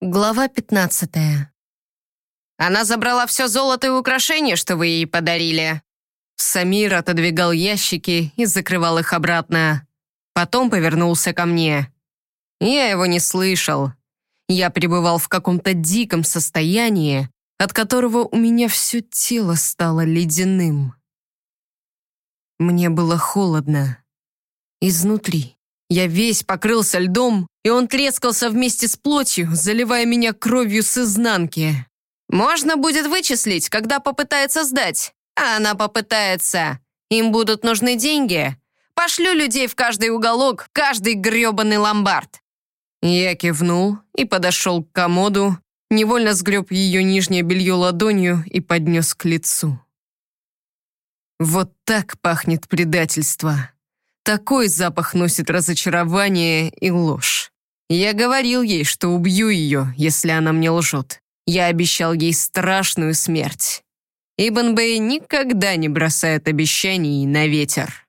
Глава 15. Она забрала все золото и украшения, что вы ей подарили. Самир отодвигал ящики и закрывал их обратно. Потом повернулся ко мне. Я его не слышал. Я пребывал в каком-то диком состоянии, от которого у меня все тело стало ледяным. Мне было холодно. Изнутри. Я весь покрылся льдом, и он трескался вместе с плотью, заливая меня кровью с изнанки. Можно будет вычислить, когда попытается сдать. А она попытается. Им будут нужны деньги. Пошлю людей в каждый уголок, в каждый грёбаный ломбард. Я кивнул и подошел к комоду, невольно сгреб ее нижнее белье ладонью и поднес к лицу. Вот так пахнет предательство. Такой запах носит разочарование и ложь. Я говорил ей, что убью ее, если она мне лжет. Я обещал ей страшную смерть. Ибн Бэй никогда не бросает обещаний на ветер.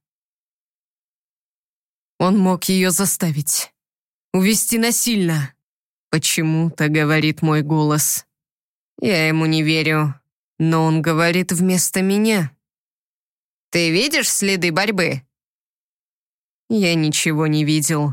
Он мог ее заставить. Увести насильно. Почему-то говорит мой голос. Я ему не верю, но он говорит вместо меня. Ты видишь следы борьбы? Я ничего не видел.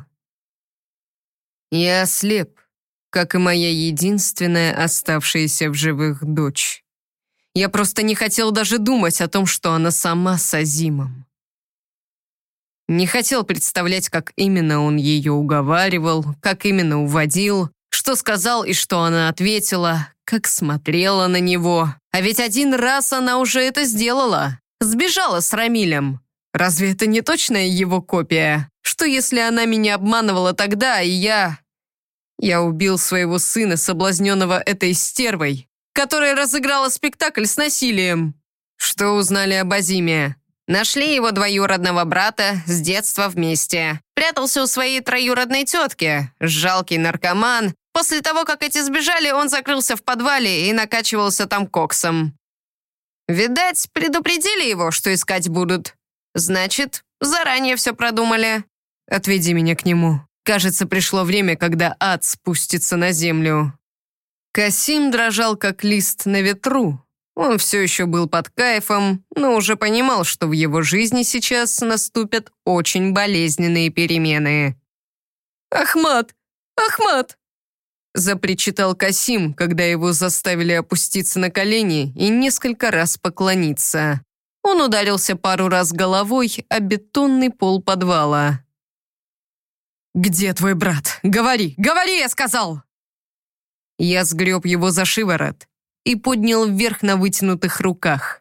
Я ослеп, как и моя единственная оставшаяся в живых дочь. Я просто не хотел даже думать о том, что она сама с Азимом. Не хотел представлять, как именно он ее уговаривал, как именно уводил, что сказал и что она ответила, как смотрела на него. А ведь один раз она уже это сделала. Сбежала с Рамилем. Разве это не точная его копия? Что если она меня обманывала тогда, и я убил своего сына, соблазненного этой стервой, которая разыграла спектакль с насилием? Что узнали об Азиме? Нашли его двоюродного брата, с детства вместе. Прятался у своей троюродной тетки, жалкий наркоман. После того, как эти сбежали, он закрылся в подвале и накачивался там коксом. Видать, предупредили его, что искать будут. Значит, заранее все продумали. Отведи меня к нему. Кажется, пришло время, когда ад спустится на землю. Касим дрожал, как лист на ветру. Он все еще был под кайфом, но уже понимал, что в его жизни сейчас наступят очень болезненные перемены. «Ахмад! Ахмад!» запричитал Касим, когда его заставили опуститься на колени и несколько раз поклониться. Он ударился пару раз головой о бетонный пол подвала. «Где твой брат? Говори! Говори, я сказал!» Я сгреб его за шиворот и поднял вверх на вытянутых руках.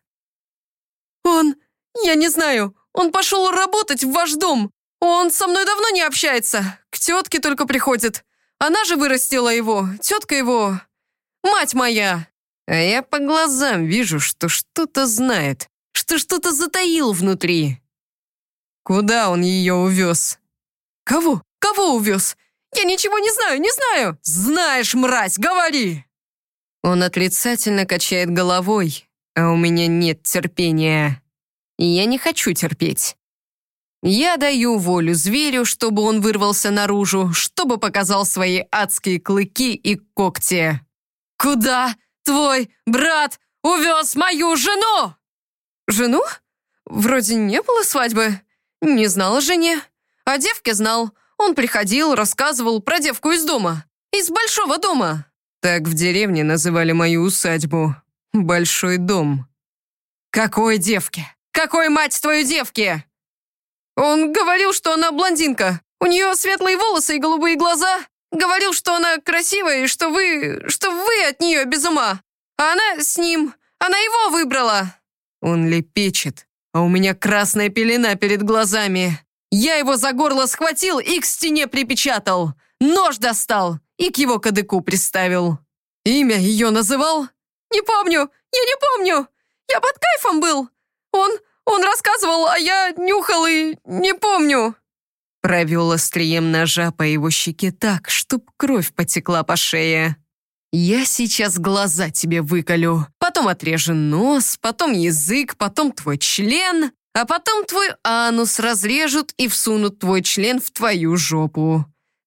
Я не знаю, он пошел работать в ваш дом. Он со мной давно не общается, к тетке только приходит. Она же вырастила его, тетка его, мать моя. А я по глазам вижу, что что-то знает, что что-то затаил внутри. Куда он ее увез? Кого? Кого увез? Я ничего не знаю, не знаю. Знаешь, мразь, говори. Он отрицательно качает головой, а у меня нет терпения. И я не хочу терпеть. Я даю волю зверю, чтобы он вырвался наружу, чтобы показал свои адские клыки и когти. Куда твой брат увез мою жену? Жену? Вроде не было свадьбы. Не знал о жене. О девке знал. Он приходил, рассказывал про девку из дома. Из большого дома. Так в деревне называли мою усадьбу. Большой дом. Какой девке? Какой, мать твою, девки? Он говорил, что она блондинка. У нее светлые волосы и голубые глаза. Говорил, что она красивая и что вы от нее без ума. А она с ним. Она его выбрала. Он лепечет, а у меня красная пелена перед глазами. Я его за горло схватил и к стене припечатал. Нож достал и к его кадыку приставил. Имя ее называл? Не помню, я не помню. Я под кайфом был. Он рассказывал, а я нюхал и не помню. Провел острием ножа по его щеке так, чтоб кровь потекла по шее. Я сейчас глаза тебе выколю, потом отрежу нос, потом язык, потом твой член, а потом твой анус разрежут и всунут твой член в твою жопу.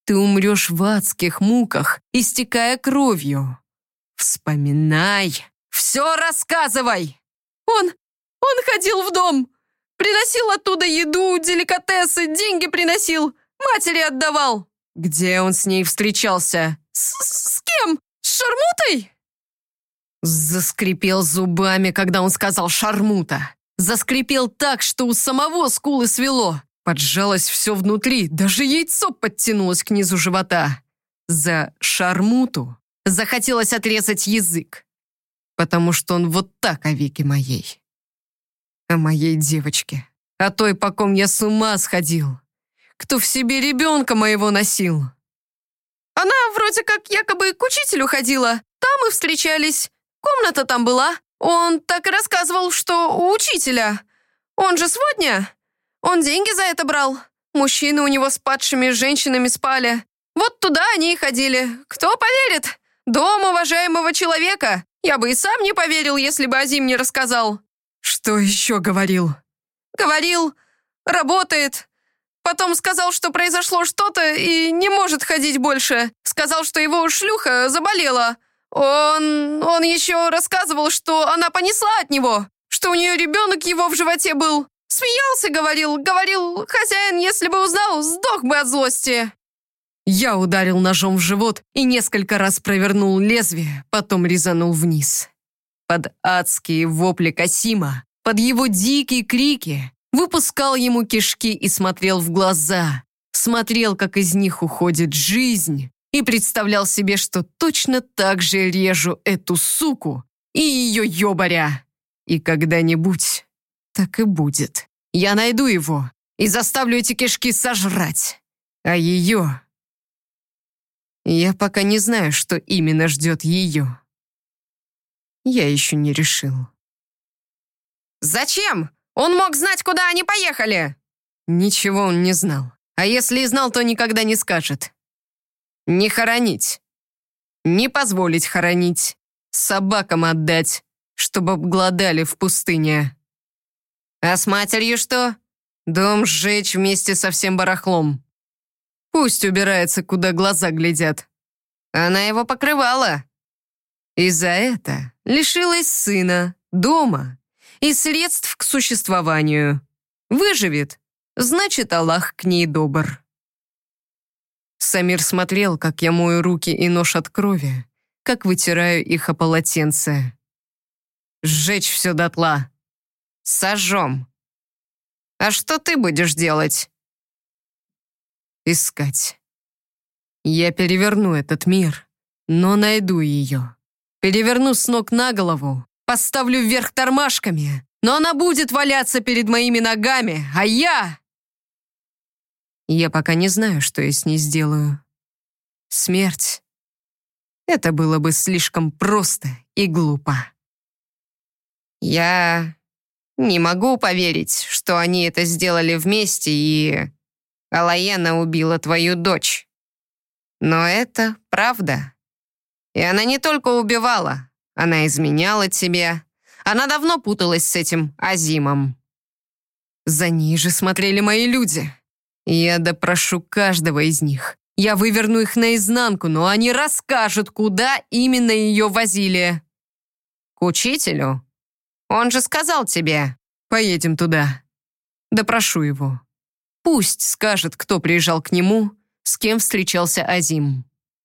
ты умрешь в адских муках, истекая кровью. Вспоминай, все рассказывай. Он ходил в дом, приносил оттуда еду, деликатесы, деньги приносил, матери отдавал. Где он с ней встречался? С кем? С шармутой? Заскрипел зубами, когда он сказал «шармута». Заскрипел так, что у самого скулы свело. Поджалось все внутри, даже яйцо подтянулось к низу живота. За шармуту захотелось отрезать язык, потому что он вот так о Вике моей. О моей девочке, о той, по ком я с ума сходил, кто в себе ребенка моего носил. Она вроде как якобы к учителю ходила, там и встречались. Комната там была. Он так и рассказывал, что у учителя. Он же сводня. Он деньги за это брал. Мужчины у него с падшими женщинами спали. Вот туда они и ходили. Кто поверит? Дом уважаемого человека. Я бы и сам не поверил, если бы Азим не рассказал. Что еще говорил? Говорил, работает. Потом сказал, что произошло что-то и не может ходить больше. Сказал, что его шлюха заболела. Он еще рассказывал, что она понесла от него, что у нее ребенок его в животе был. Смеялся, говорил, хозяин, если бы узнал, сдох бы от злости. Я ударил ножом в живот и несколько раз провернул лезвие, потом резанул вниз. Под адские вопли Касима, под его дикие крики, выпускал ему кишки и смотрел в глаза. Смотрел, как из них уходит жизнь. И представлял себе, что точно так же режу эту суку и ее ёбаря. И когда-нибудь так и будет. Я найду его и заставлю эти кишки сожрать. А ее... Я пока не знаю, что именно ждет ее. Я еще не решил. «Зачем? Он мог знать, куда они поехали!» Ничего он не знал. А если и знал, то никогда не скажет. Не хоронить. Не позволить хоронить. Собакам отдать, чтобы обглодали в пустыне. А с матерью что? Дом сжечь вместе со всем барахлом. Пусть убирается, куда глаза глядят. Она его покрывала. И за это лишилась сына, дома и средств к существованию. Выживет, значит, Аллах к ней добр. Самир смотрел, как я мою руки и нож от крови, как вытираю их о полотенце. Сжечь все дотла. Сожжем. А что ты будешь делать? Искать. Я переверну этот мир, но найду ее. Переверну с ног на голову, поставлю вверх тормашками, но она будет валяться перед моими ногами, а я... Я пока не знаю, что я с ней сделаю. Смерть. Это было бы слишком просто и глупо. Я не могу поверить, что они это сделали вместе, и Алаяна убила твою дочь. Но это правда. И она не только убивала, она изменяла тебе. Она давно путалась с этим Азимом. За ней же смотрели мои люди. Я допрошу каждого из них. Я выверну их наизнанку, но они расскажут, куда именно ее возили. К учителю? Он же сказал тебе. Поедем туда. Допрошу его. Пусть скажет, кто приезжал к нему, с кем встречался Азим.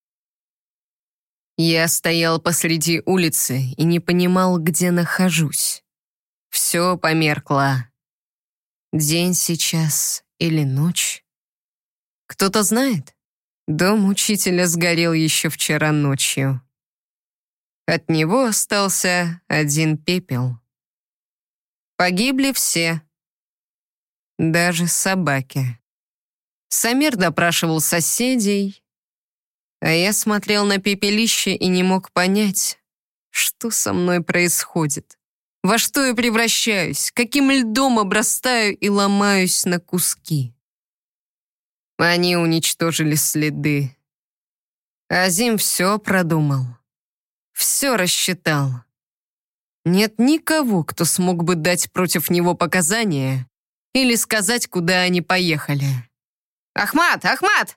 Я стоял посреди улицы и не понимал, где нахожусь. Все померкло. День сейчас или ночь? Кто-то знает? Дом учителя сгорел еще вчера ночью. От него остался один пепел. Погибли все. Даже собаки. Самир допрашивал соседей, а я смотрел на пепелище и не мог понять, что со мной происходит. Во что я превращаюсь, каким льдом обрастаю и ломаюсь на куски. Они уничтожили следы. Азим все продумал, все рассчитал. Нет никого, кто смог бы дать против него показания или сказать, куда они поехали. «Ахмат! Ахмат!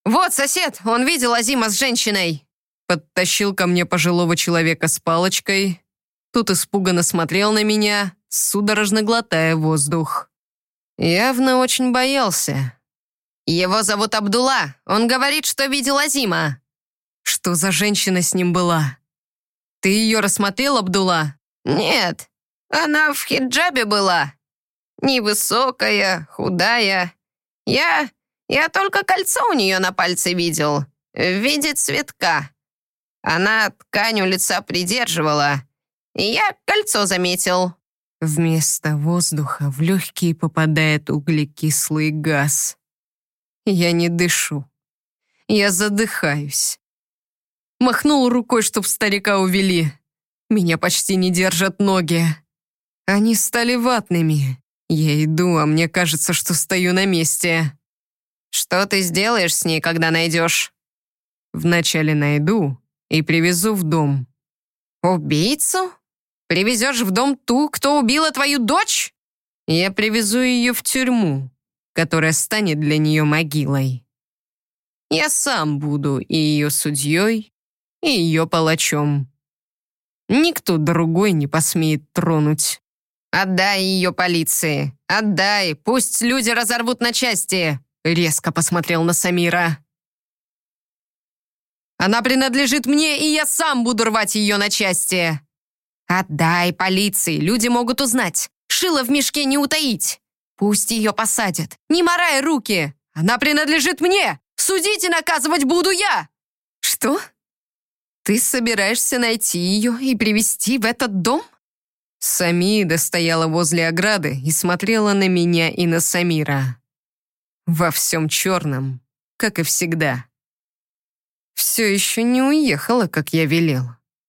«Вот сосед, он видел Азима с женщиной!» Подтащил ко мне пожилого человека с палочкой. Тут испуганно смотрел на меня, судорожно глотая воздух. Явно очень боялся. «Его зовут Абдулла. Он говорит, что видел Азима». «Что за женщина с ним была? Ты ее рассмотрел, Абдулла?» «Нет, она в хиджабе была. Невысокая, худая. Я только кольцо у нее на пальце видел, в виде цветка. Она ткань у лица придерживала, и я кольцо заметил». Вместо воздуха в легкие попадает углекислый газ. Я не дышу. Я задыхаюсь. Махнул рукой, чтоб старика увели. Меня почти не держат ноги. Они стали ватными. Я иду, а мне кажется, что стою на месте. «Что ты сделаешь с ней, когда найдешь?» «Вначале найду и привезу в дом». «Убийцу? Привезешь в дом ту, кто убила твою дочь?» «Я привезу ее в тюрьму, которая станет для нее могилой. Я сам буду и ее судьей, и ее палачом. Никто другой не посмеет тронуть». «Отдай ее полиции! Отдай! Пусть люди разорвут на части!» Резко посмотрел на Самира. «Она принадлежит мне, и я сам буду рвать ее на части!» «Отдай полиции! Люди могут узнать! Шило в мешке не утаить! Пусть ее посадят! Не морай руки! Она принадлежит мне! Судить и наказывать буду я!» «Что? Ты собираешься найти ее и привести в этот дом?» Самида стояла возле ограды и смотрела на меня и на Самира. Во всем черном, как и всегда. Все еще не уехала, как я велел.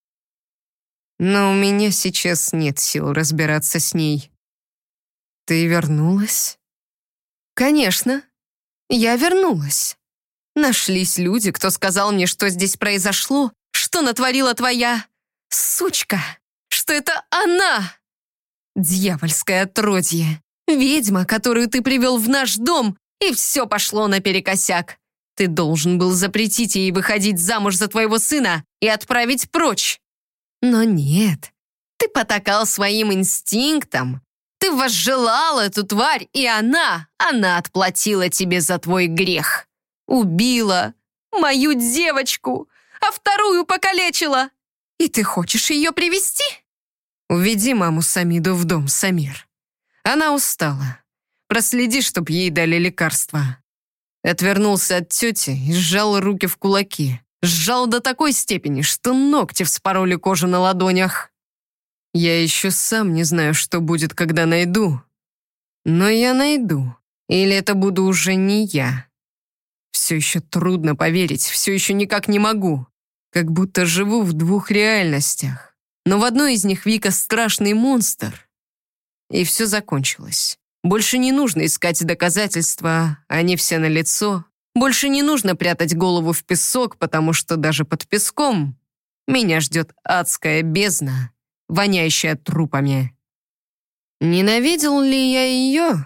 Но у меня сейчас нет сил разбираться с ней. «Ты вернулась?» «Конечно, я вернулась. Нашлись люди, кто сказал мне, что здесь произошло, что натворила твоя сучка, что это она, дьявольское отродье, ведьма, которую ты привел в наш дом, и все пошло наперекосяк. Ты должен был запретить ей выходить замуж за твоего сына и отправить прочь. Но нет, ты потакал своим инстинктам. Ты возжелал эту тварь, и она отплатила тебе за твой грех. Убила мою девочку, а вторую покалечила. И ты хочешь ее привести? Уведи маму Самиду в дом, Самир. Она устала. Проследи, чтоб ей дали лекарства». Отвернулся от тети и сжал руки в кулаки. Сжал до такой степени, что ногти вспороли кожу на ладонях. Я еще сам не знаю, что будет, когда найду. Но я найду. Или это буду уже не я. Все еще трудно поверить, все еще никак не могу. Как будто живу в двух реальностях. Но в одной из них Вика страшный монстр. И все закончилось. Больше не нужно искать доказательства, они все налицо. Больше не нужно прятать голову в песок, потому что даже под песком меня ждет адская бездна, воняющая трупами. Ненавидел ли я ее?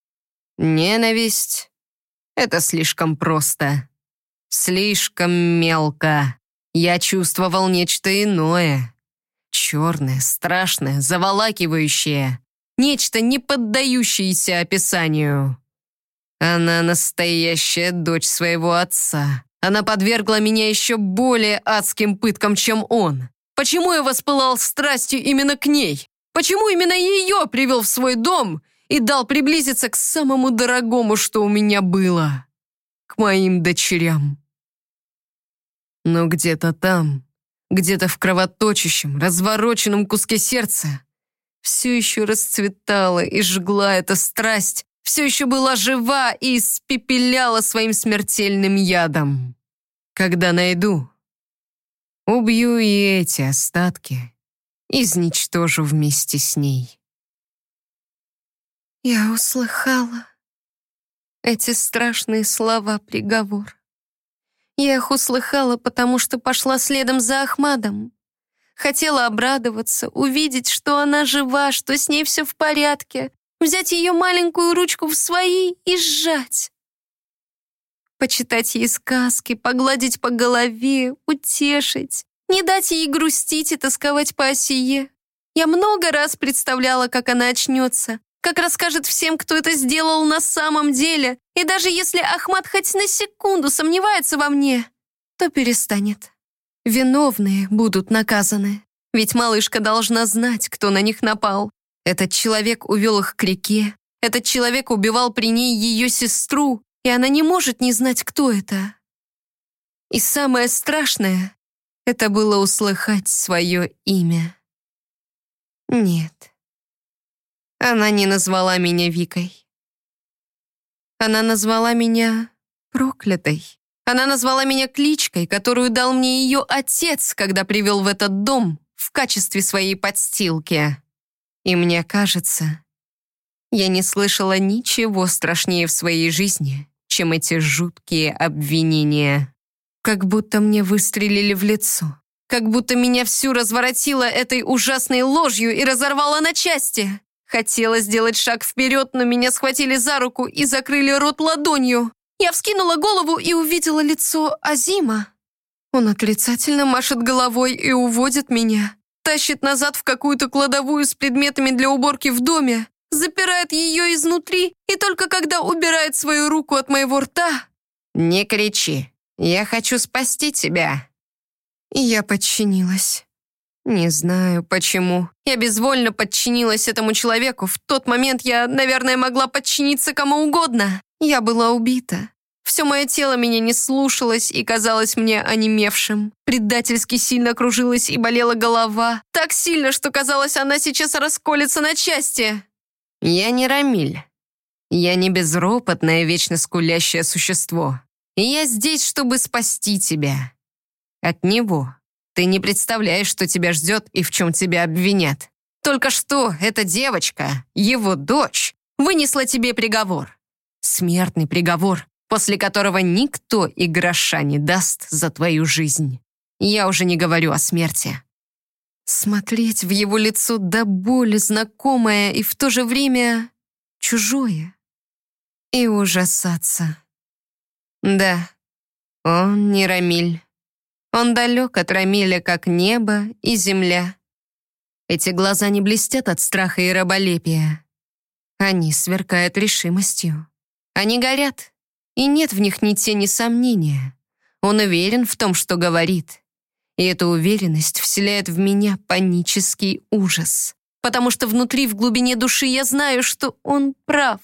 Ненависть — это слишком просто. Слишком мелко. Я чувствовал нечто иное. Черное, страшное, заволакивающее. Нечто, не поддающееся описанию. Она настоящая дочь своего отца. Она подвергла меня еще более адским пыткам, чем он. Почему я воспылал страстью именно к ней? Почему именно ее привел в свой дом и дал приблизиться к самому дорогому, что у меня было? К моим дочерям. Но где-то там, где-то в кровоточащем, развороченном куске сердца все еще расцветала и жгла эта страсть, все еще была жива и испепеляла своим смертельным ядом. Когда найду, убью и эти остатки, изничтожу вместе с ней. Я услыхала эти страшные слова приговор. Я их услыхала, потому что пошла следом за Ахмадом. Хотела обрадоваться, увидеть, что она жива, что с ней все в порядке, взять ее маленькую ручку в свои и сжать. почитать ей сказки, погладить по голове, утешить, не дать ей грустить и тосковать по Асие. Я много раз представляла, как она очнется, как расскажет всем, кто это сделал на самом деле, и даже если Ахмат хоть на секунду сомневается во мне, то перестанет. Виновные будут наказаны, ведь малышка должна знать, кто на них напал. Этот человек увел их к реке, этот человек убивал при ней ее сестру, и она не может не знать, кто это. И самое страшное — это было услыхать свое имя. Нет, она не назвала меня Викой. Она назвала меня проклятой. Она назвала меня кличкой, которую дал мне ее отец, когда привел в этот дом в качестве своей подстилки. И мне кажется, я не слышала ничего страшнее в своей жизни, чем эти жуткие обвинения. Как будто мне выстрелили в лицо. Как будто меня всю разворотило этой ужасной ложью и разорвало на части. Хотела сделать шаг вперед, но меня схватили за руку и закрыли рот ладонью. Я вскинула голову и увидела лицо Азима. Он отрицательно машет головой и уводит меня. Тащит назад в какую-то кладовую с предметами для уборки в доме. Запирает ее изнутри, и только когда убирает свою руку от моего рта... «Не кричи, я хочу спасти тебя». И я подчинилась. Не знаю, почему. Я безвольно подчинилась этому человеку. В тот момент я, наверное, могла подчиниться кому угодно. Я была убита. Все мое тело меня не слушалось и казалось мне онемевшим. Предательски сильно кружилась и болела голова. Так сильно, что казалось, она сейчас расколется на части. «Я не Рамиль. Я не безропотное, вечно скулящее существо. И я здесь, чтобы спасти тебя. От него. Ты не представляешь, что тебя ждет и в чем тебя обвинят. Только что эта девочка, его дочь, вынесла тебе приговор. Смертный приговор, после которого никто и гроша не даст за твою жизнь. Я уже не говорю о смерти». Смотреть в его лицо до боли знакомое и в то же время чужое. И ужасаться. Да, он не Рамиль. Он далек от Рамиля, как небо и земля. Эти глаза не блестят от страха и раболепия. Они сверкают решимостью. Они горят, и нет в них ни тени сомнения. Он уверен в том, что говорит. И эта уверенность вселяет в меня панический ужас, потому что внутри, в глубине души, я знаю, что он прав.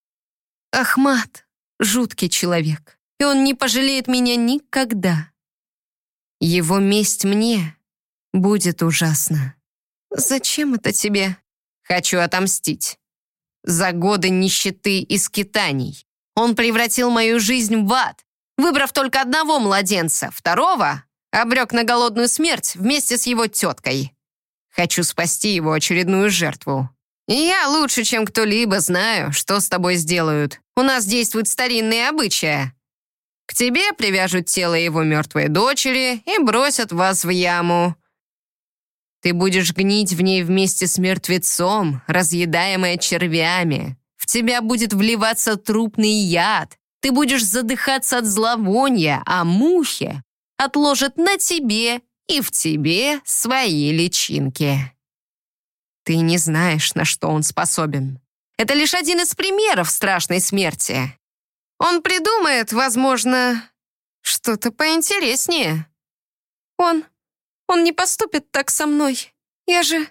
Ахмат — жуткий человек, и он не пожалеет меня никогда. Его месть мне будет ужасна. «Зачем это тебе?» Хочу отомстить. За годы нищеты и скитаний он превратил мою жизнь в ад, выбрав только одного младенца, второго обрек на голодную смерть вместе с его теткой. Хочу спасти его очередную жертву. И я лучше, чем кто-либо, знаю, что с тобой сделают. У нас действуют старинные обычаи. К тебе привяжут тело его мертвой дочери и бросят вас в яму. Ты будешь гнить в ней вместе с мертвецом, разъедаемая червями. В тебя будет вливаться трупный яд. Ты будешь задыхаться от зловония, а мухи отложат на тебе и в тебе свои личинки. Ты не знаешь, на что он способен. Это лишь один из примеров страшной смерти. Он придумает, возможно, что-то поинтереснее. Он не поступит так со мной. Я же...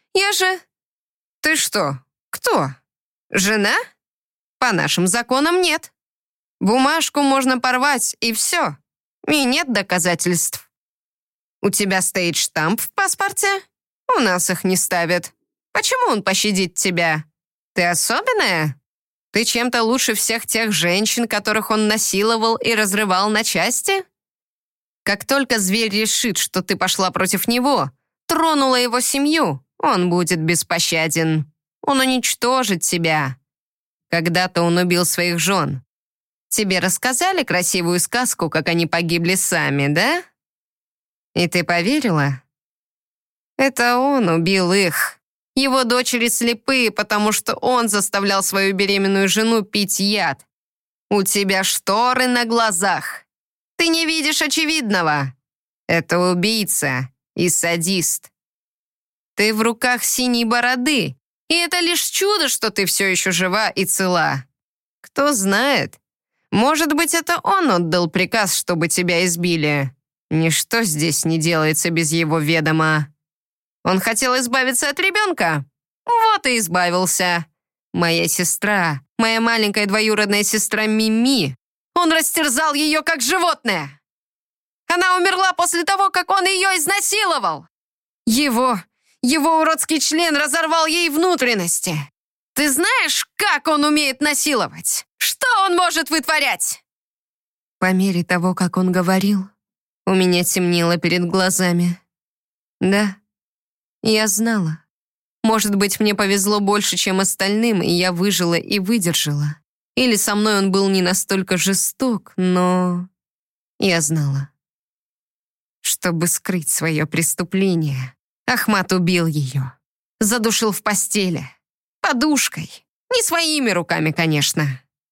Ты что, кто? Жена? По нашим законам нет. Бумажку можно порвать, и все. И нет доказательств. У тебя стоит штамп в паспорте? У нас их не ставят. Почему он пощадит тебя? Ты особенная? Ты чем-то лучше всех тех женщин, которых он насиловал и разрывал на части? Как только зверь решит, что ты пошла против него, тронула его семью, он будет беспощаден. Он уничтожит тебя. Когда-то он убил своих жен. Тебе рассказали красивую сказку, как они погибли сами, да? И ты поверила? Это он убил их. Его дочери слепые, потому что он заставлял свою беременную жену пить яд. У тебя шторы на глазах. Ты не видишь очевидного. Это убийца и садист. Ты в руках синей бороды, и это лишь чудо, что ты все еще жива и цела. Кто знает, может быть, это он отдал приказ, чтобы тебя избили. Ничто здесь не делается без его ведома. Он хотел избавиться от ребенка? Вот и избавился. Моя сестра, моя маленькая двоюродная сестра Мими. Он растерзал ее как животное. Она умерла после того, как он ее изнасиловал. Его уродский член разорвал ей внутренности. Ты знаешь, как он умеет насиловать? Что он может вытворять?» По мере того, как он говорил, у меня темнело перед глазами. Да, я знала. Может быть, мне повезло больше, чем остальным, и я выжила и выдержала. Или со мной он был не настолько жесток, но я знала. Чтобы скрыть свое преступление, Ахмат убил ее. Задушил в постели. Подушкой. Не своими руками, конечно.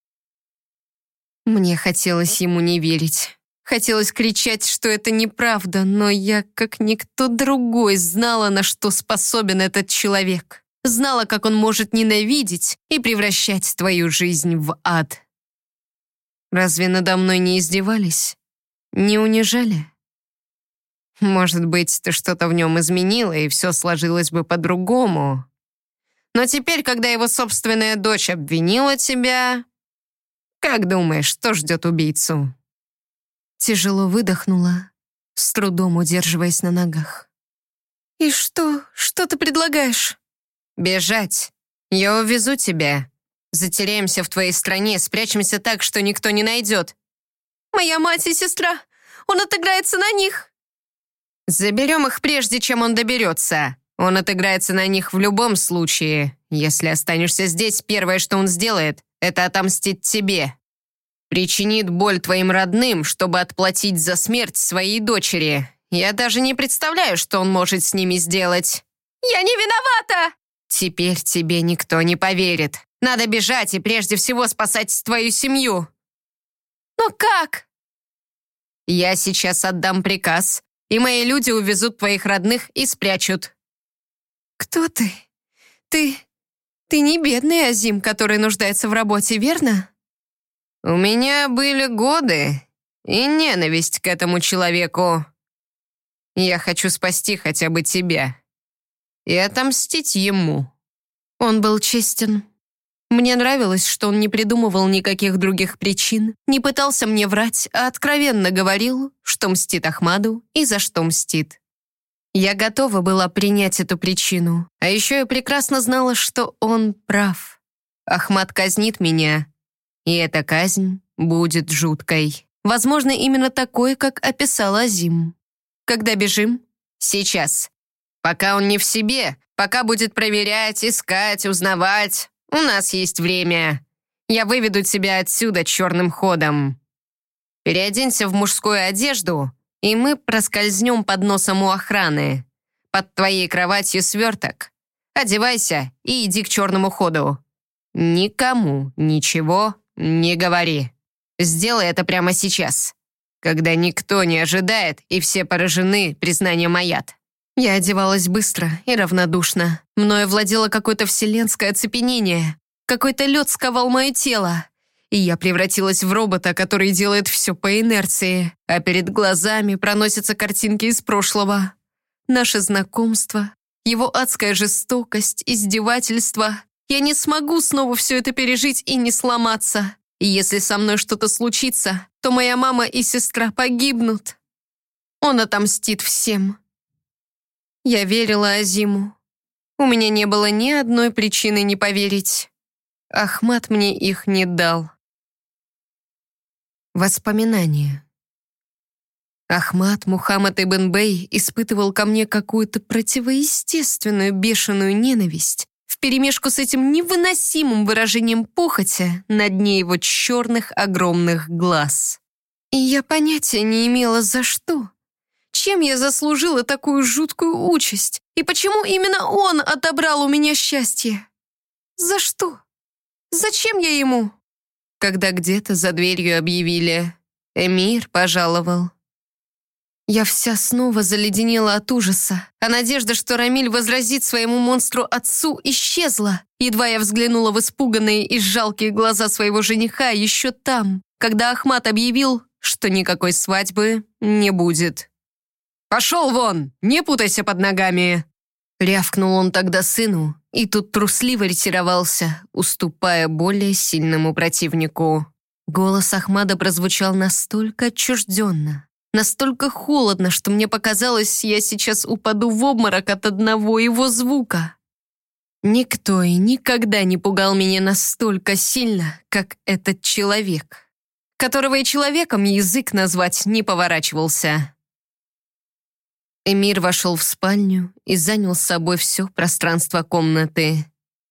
Мне хотелось ему не верить. Хотелось кричать, что это неправда, но я, как никто другой, знала, на что способен этот человек. Знала, как он может ненавидеть и превращать твою жизнь в ад. Разве надо мной не издевались? Не унижали? Может быть, ты что-то в нем изменила, и все сложилось бы по-другому. Но теперь, когда его собственная дочь обвинила тебя, как думаешь, что ждет убийцу?» Тяжело выдохнула, с трудом удерживаясь на ногах. «И что ты предлагаешь?» «Бежать. Я увезу тебя. Затеряемся в твоей стране, спрячемся так, что никто не найдет». «Моя мать и сестра, он отыграется на них». «Заберем их, прежде чем он доберется. Он отыграется на них в любом случае. Если останешься здесь, первое, что он сделает, это отомстить тебе. Причинит боль твоим родным, чтобы отплатить за смерть своей дочери. Я даже не представляю, что он может с ними сделать». «Я не виновата!» «Теперь тебе никто не поверит. Надо бежать и прежде всего спасать твою семью». «Но как?» «Я сейчас отдам приказ, и мои люди увезут твоих родных и спрячут». «Кто ты? Ты не бедный Азим, который нуждается в работе, верно?» «У меня были годы и ненависть к этому человеку. Я хочу спасти хотя бы тебя и отомстить ему». Он был честен. Мне нравилось, что он не придумывал никаких других причин, не пытался мне врать, а откровенно говорил, что мстит Ахмаду и за что мстит. Я готова была принять эту причину, а еще я прекрасно знала, что он прав. Ахмад казнит меня, и эта казнь будет жуткой. Возможно, именно такой, как описал Азим. Когда бежим? Сейчас. Пока он не в себе, пока будет проверять, искать, узнавать. У нас есть время. Я выведу тебя отсюда черным ходом. Переоденься в мужскую одежду, и мы проскользнем под носом у охраны. Под твоей кроватью сверток. Одевайся и иди к черному ходу. Никому ничего не говори. Сделай это прямо сейчас, когда никто не ожидает и все поражены признанием Аят». Я одевалась быстро и равнодушно. Мною владело какое-то вселенское оцепенение. Какой-то лед сковал мое тело. И я превратилась в робота, который делает все по инерции. А перед глазами проносятся картинки из прошлого. Наше знакомство, его адская жестокость, издевательство. Я не смогу снова все это пережить и не сломаться. И если со мной что-то случится, то моя мама и сестра погибнут. Он отомстит всем. Я верила Азиму. У меня не было ни одной причины не поверить. Ахмад мне их не дал. Воспоминания. Ахмад Мухаммад ибн Бей испытывал ко мне какую-то противоестественную бешеную ненависть вперемешку с этим невыносимым выражением похоти на дне его черных огромных глаз. И я понятия не имела, за что. Чем я заслужила такую жуткую участь? И почему именно он отобрал у меня счастье? За что? Зачем я ему? когда где-то за дверью объявили: «Эмир пожаловал». Я вся снова заледенела от ужаса, а надежда, что Рамиль возразит своему монстру-отцу, исчезла. Едва я взглянула в испуганные и жалкие глаза своего жениха еще там, когда Ахмат объявил, что никакой свадьбы не будет. «Пошел вон! Не путайся под ногами!» Рявкнул он тогда сыну, и тут трусливо ретировался, уступая более сильному противнику. Голос Ахмада прозвучал настолько отчужденно, настолько холодно, что мне показалось, я сейчас упаду в обморок от одного его звука. Никто и никогда не пугал меня настолько сильно, как этот человек, которого и человеком язык назвать не поворачивался. Эмир вошел в спальню и занял с собой все пространство комнаты.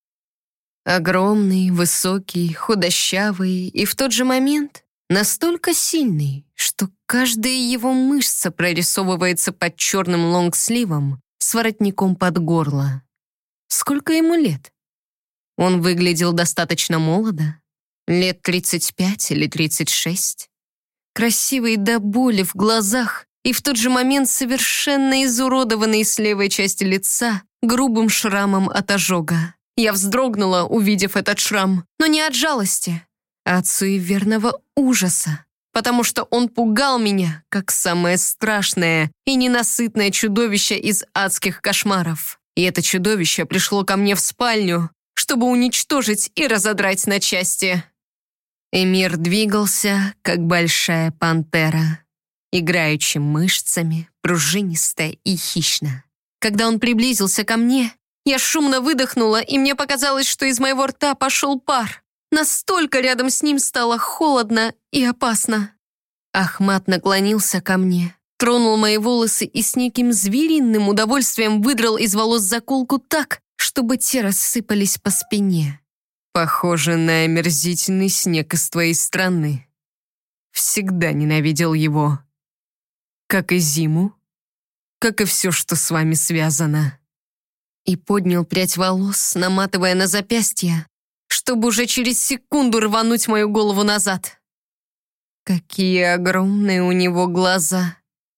Огромный, высокий, худощавый и в тот же момент настолько сильный, что каждая его мышца прорисовывается под черным лонгсливом с воротником под горло. Сколько ему лет? Он выглядел достаточно молодо, лет 35 или 36. Красивый до боли в глазах и в тот же момент совершенно изуродованный с левой части лица грубым шрамом от ожога. Я вздрогнула, увидев этот шрам, но не от жалости, а от суеверного ужаса, потому что он пугал меня, как самое страшное и ненасытное чудовище из адских кошмаров. И это чудовище пришло ко мне в спальню, чтобы уничтожить и разодрать на части. Эмир двигался, как большая пантера, играючи мышцами, пружинисто и хищно. Когда он приблизился ко мне, я шумно выдохнула, и мне показалось, что из моего рта пошел пар. Настолько рядом с ним стало холодно и опасно. Ахмат наклонился ко мне, тронул мои волосы и с неким звериным удовольствием выдрал из волос заколку так, чтобы те рассыпались по спине. «Похоже на омерзительный снег из твоей страны. Всегда ненавидел его. Как и зиму, как и все, что с вами связано». И поднял прядь волос, наматывая на запястье, чтобы уже через секунду рвануть мою голову назад. Какие огромные у него глаза.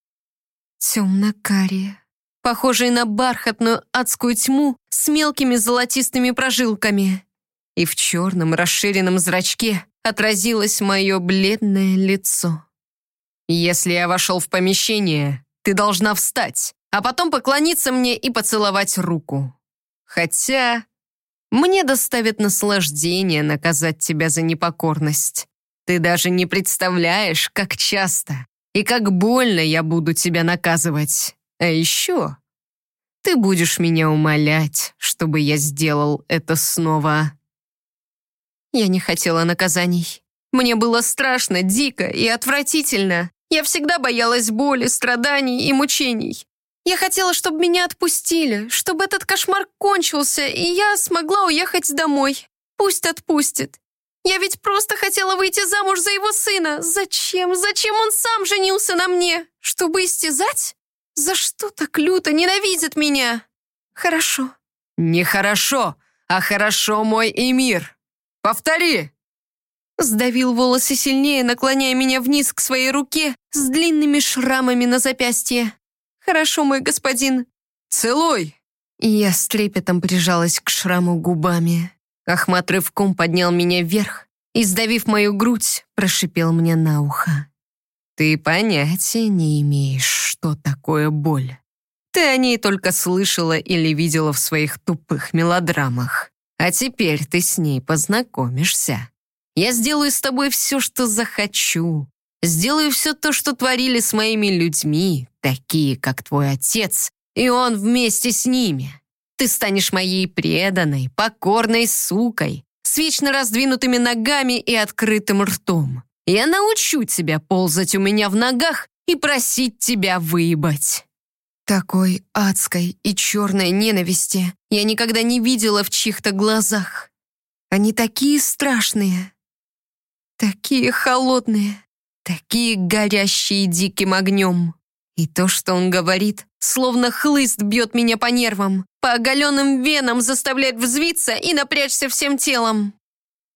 Темно-карие, похожие на бархатную адскую тьму с мелкими золотистыми прожилками. И в черном расширенном зрачке отразилось мое бледное лицо. «Если я вошел в помещение, ты должна встать, а потом поклониться мне и поцеловать руку. Хотя мне доставит наслаждение наказать тебя за непокорность. Ты даже не представляешь, как часто и как больно я буду тебя наказывать. А еще ты будешь меня умолять, чтобы я сделал это снова». Я не хотела наказаний. Мне было страшно, дико и отвратительно. Я всегда боялась боли, страданий и мучений. Я хотела, чтобы меня отпустили, чтобы этот кошмар кончился, и я смогла уехать домой. Пусть отпустит. Я ведь просто хотела выйти замуж за его сына. Зачем? Зачем он сам женился на мне? Чтобы истязать? За что так люто ненавидит меня? Хорошо. «Не хорошо, а хорошо, мой эмир. Повтори!» Сдавил волосы сильнее, наклоняя меня вниз к своей руке с длинными шрамами на запястье. «Хорошо, мой господин». «Целуй!» И я с трепетом прижалась к шраму губами. Ахмат рывком поднял меня вверх и, сдавив мою грудь, прошипел мне на ухо. «Ты понятия не имеешь, что такое боль. Ты о ней только слышала или видела в своих тупых мелодрамах. А теперь ты с ней познакомишься. Я сделаю с тобой все, что захочу. Сделаю все то, что творили с моими людьми, такие, как твой отец, и он вместе с ними. Ты станешь моей преданной, покорной сукой, с вечно раздвинутыми ногами и открытым ртом. Я научу тебя ползать у меня в ногах и просить тебя выебать». Такой адской и черной ненависти я никогда не видела в чьих-то глазах. Они такие страшные, такие холодные, такие горящие диким огнем. И то, что он говорит, словно хлыст бьет меня по нервам, по оголенным венам заставляет взвиться и напрячься всем телом.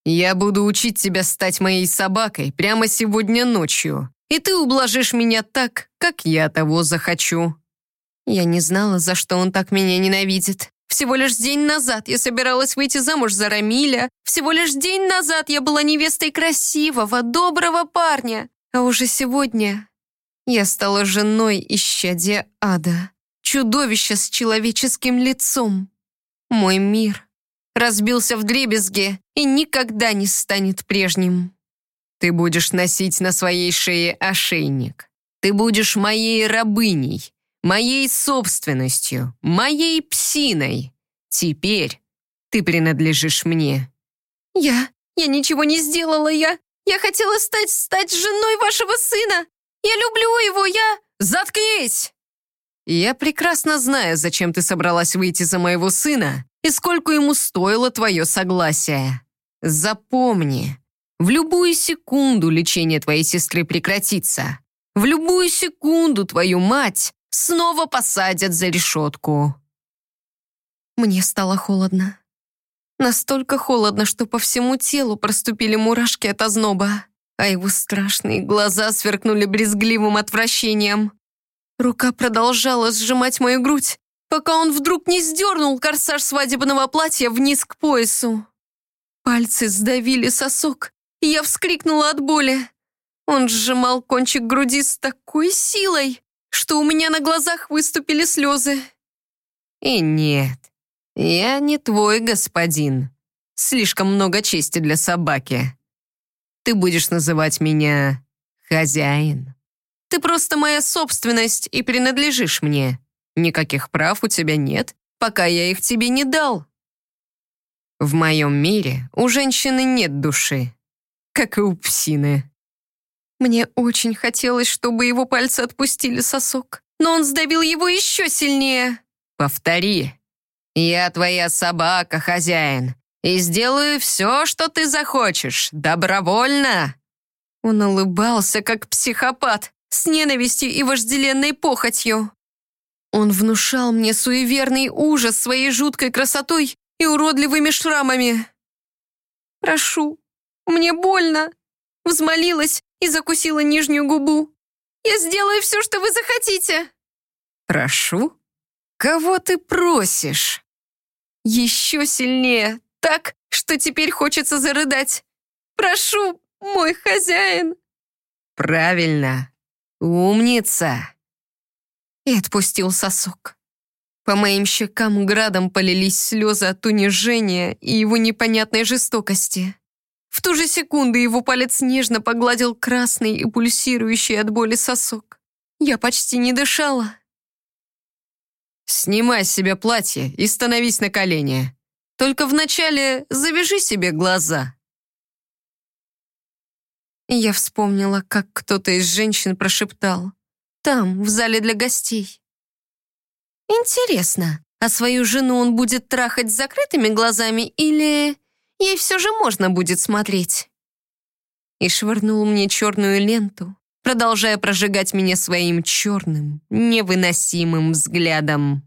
Я буду учить тебя стать моей собакой прямо сегодня ночью, и ты ублажишь меня так, как я того захочу». Я не знала, за что он так меня ненавидит. Всего лишь день назад я собиралась выйти замуж за Рамиля. Всего лишь день назад я была невестой красивого, доброго парня. А уже сегодня я стала женой исчадия ада. Чудовище с человеческим лицом. Мой мир разбился вдребезги и никогда не станет прежним. Ты будешь носить на своей шее ошейник. Ты будешь моей рабыней, моей собственностью, моей псиной. Теперь ты принадлежишь мне». Я ничего не сделала, я хотела стать женой вашего сына. Я люблю его, Заткнись! Я прекрасно знаю, зачем ты собралась выйти за моего сына и сколько ему стоило твое согласие. Запомни, в любую секунду лечение твоей сестры прекратится. В любую секунду твою мать снова посадят за решетку». Мне стало холодно. Настолько холодно, что по всему телу проступили мурашки от озноба, а его страшные глаза сверкнули брезгливым отвращением. Рука продолжала сжимать мою грудь, пока он вдруг не сдернул корсаж свадебного платья вниз к поясу. Пальцы сдавили сосок, и я вскрикнула от боли. Он сжимал кончик груди с такой силой, что у меня на глазах выступили слезы. «И нет, я не твой господин. Слишком много чести для собаки. Ты будешь называть меня хозяин. Ты просто моя собственность и принадлежишь мне. Никаких прав у тебя нет, пока я их тебе не дал. В моем мире у женщины нет души, как и у псины». Мне очень хотелось, чтобы его пальцы отпустили сосок, но он сдавил его еще сильнее. «Повтори. Я твоя собака, хозяин, и сделаю все, что ты захочешь, добровольно». Он улыбался, как психопат, с ненавистью и вожделенной похотью. Он внушал мне суеверный ужас своей жуткой красотой и уродливыми шрамами. «Прошу, мне больно», — взмолилась и закусила нижнюю губу. «Я сделаю все, что вы захотите». «Прошу? Кого ты просишь?» Еще сильнее, так, что теперь хочется зарыдать. «Прошу, мой хозяин». «Правильно. Умница!» И отпустил сосок. По моим щекам градом полились слезы от унижения и его непонятной жестокости. В ту же секунду его палец нежно погладил красный и пульсирующий от боли сосок. Я почти не дышала. «Снимай с себя платье и становись на колени. Только вначале завяжи себе глаза». Я вспомнила, как кто-то из женщин прошептал. Там, в зале для гостей. Интересно, а свою жену он будет трахать с закрытыми глазами или ей все же можно будет смотреть? И швырнул мне черную ленту, продолжая прожигать меня своим черным, невыносимым взглядом.